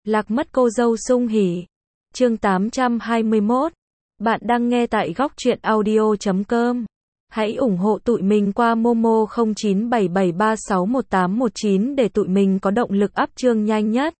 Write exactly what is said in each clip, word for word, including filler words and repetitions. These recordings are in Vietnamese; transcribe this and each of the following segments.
Lạc mất cô dâu sung hỉ. Chương tám trăm hai mươi mốt. Bạn đang nghe tại góc truyện audio chấm com. Hãy ủng hộ tụi mình qua Momo không chín bảy bảy ba sáu một tám một chín để tụi mình có động lực up chương nhanh nhất.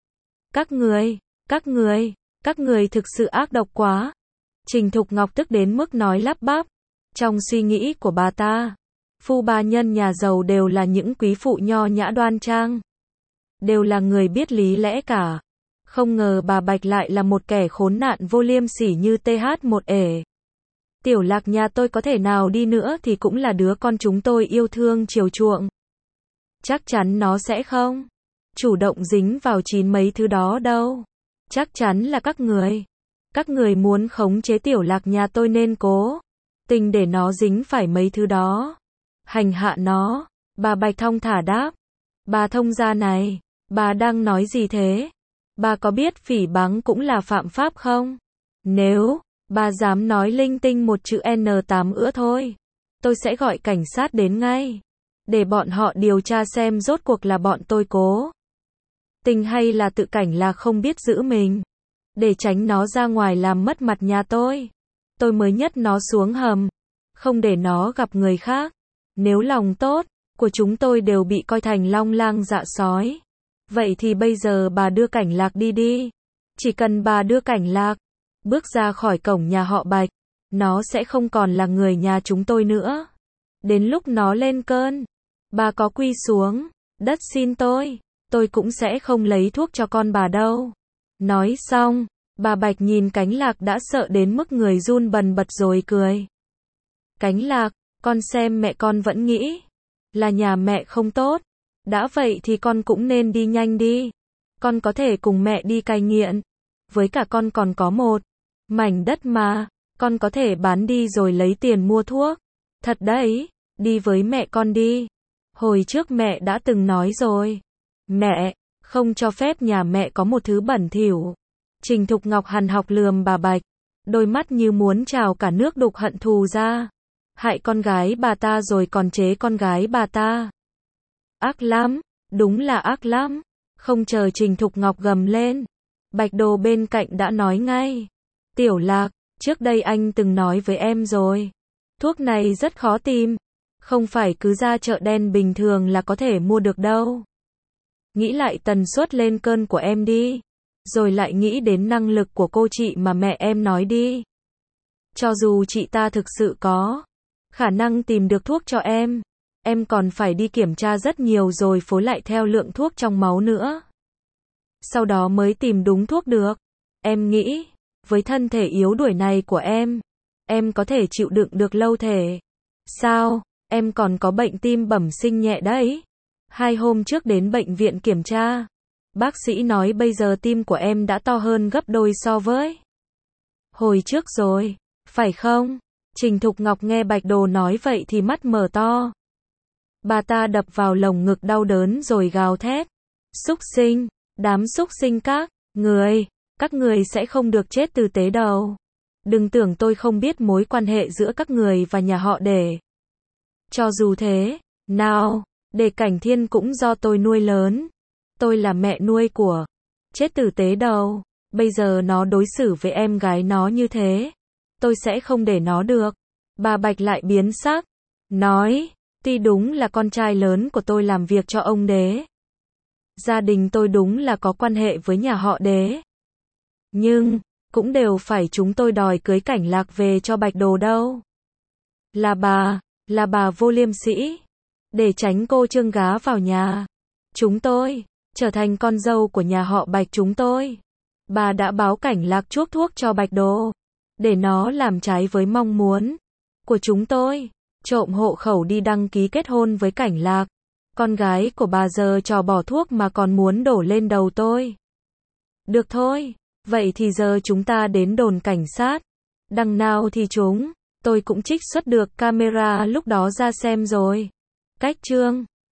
Các người, các người, các người thực sự ác độc quá. Trình Thục Ngọc tức đến mức nói lắp bắp. Trong suy nghĩ của bà ta, phu bà nhân nhà giàu đều là những quý phụ nho nhã đoan trang. Đều là người biết lý lẽ cả. Không ngờ bà Bạch lại là một kẻ khốn nạn vô liêm sỉ như tê hát một ể. Tiểu Lạc nhà tôi có thể nào đi nữa thì cũng là đứa con chúng tôi yêu thương chiều chuộng. Chắc chắn nó sẽ không chủ động dính vào chín mấy thứ đó đâu. Chắc chắn là các người. Các người muốn khống chế Tiểu Lạc nhà tôi nên cố tình để nó dính phải mấy thứ đó. Hành hạ nó. Bà Bạch thong thả đáp. Bà thông gia này, bà đang nói gì thế? Bà có biết phỉ báng cũng là phạm pháp không? Nếu bà dám nói linh tinh một chữ N tám nữa thôi, tôi sẽ gọi cảnh sát đến ngay. Để bọn họ điều tra xem rốt cuộc là bọn tôi cố tình hay là tự cảnh là không biết giữ mình. Để tránh nó ra ngoài làm mất mặt nhà tôi. Tôi mới nhét nó xuống hầm. Không để nó gặp người khác. Nếu lòng tốt của chúng tôi đều bị coi thành long lang dạ sói. Vậy thì bây giờ bà đưa Cảnh Lạc đi đi. Chỉ cần bà đưa Cảnh Lạc bước ra khỏi cổng nhà họ Bạch, nó sẽ không còn là người nhà chúng tôi nữa. Đến lúc nó lên cơn, bà có quỳ xuống đất xin tôi, tôi cũng sẽ không lấy thuốc cho con bà đâu. Nói xong, bà Bạch nhìn Cánh Lạc đã sợ đến mức người run bần bật rồi cười. Cánh Lạc, con xem mẹ con vẫn nghĩ là nhà mẹ không tốt. Đã vậy thì con cũng nên đi nhanh đi. Con có thể cùng mẹ đi cai nghiện. Với cả con còn có một mảnh đất mà. Con có thể bán đi rồi lấy tiền mua thuốc. Thật đấy, đi với mẹ con đi. Hồi trước mẹ đã từng nói rồi. Mẹ, không cho phép nhà mẹ có một thứ bẩn thỉu. Trình Thục Ngọc hằn học lườm bà Bạch. Đôi mắt như muốn trào cả nước đục hận thù ra. Hại con gái bà ta rồi còn chế con gái bà ta. Ác lắm, đúng là ác lắm. Không chờ Trình Thục Ngọc gầm lên, Bạch Đồ bên cạnh đã nói ngay. Tiểu Lạc, trước đây anh từng nói với em rồi. Thuốc này rất khó tìm. Không phải cứ ra chợ đen bình thường là có thể mua được đâu. Nghĩ lại tần suất lên cơn của em đi. Rồi lại nghĩ đến năng lực của cô chị mà mẹ em nói đi. Cho dù chị ta thực sự có khả năng tìm được thuốc cho em, em còn phải đi kiểm tra rất nhiều rồi phối lại theo lượng thuốc trong máu nữa. Sau đó mới tìm đúng thuốc được. Em nghĩ, với thân thể yếu đuối này của em, em có thể chịu đựng được lâu thể. Sao, em còn có bệnh tim bẩm sinh nhẹ đấy. Hai hôm trước đến bệnh viện kiểm tra, bác sĩ nói bây giờ tim của em đã to hơn gấp đôi so với hồi trước rồi, phải không? Trình Thục Ngọc nghe Bạch Đồ nói vậy thì mắt mở to. Bà ta đập vào lồng ngực đau đớn rồi gào thét. Súc sinh, đám súc sinh các người, các người sẽ không được chết tử tế đâu. Đừng tưởng tôi không biết mối quan hệ giữa các người và nhà họ Để. Cho dù thế, nào, Để Cảnh Thiên cũng do tôi nuôi lớn. Tôi là mẹ nuôi của chết tử tế đâu. Bây giờ nó đối xử với em gái nó như thế, tôi sẽ không để nó được. Bà Bạch lại biến sắc, nói, tuy đúng là con trai lớn của tôi làm việc cho ông Đế. Gia đình tôi đúng là có quan hệ với nhà họ Đế. Nhưng, cũng đều phải chúng tôi đòi cưới Cảnh Lạc về cho Bạch Đồ đâu. Là bà, là bà vô liêm sĩ. Để tránh cô trương gá vào nhà chúng tôi, trở thành con dâu của nhà họ Bạch chúng tôi. Bà đã báo Cảnh Lạc chuốc thuốc cho Bạch Đồ, để nó làm trái với mong muốn của chúng tôi, trộm hộ khẩu đi đăng ký kết hôn với Cảnh Lạc. Con gái của bà giờ trò bỏ thuốc mà còn muốn đổ lên đầu tôi. Được thôi, vậy thì giờ chúng ta đến đồn cảnh sát. Đằng nào thì chúng tôi cũng trích xuất được camera lúc đó ra xem rồi. Cách chương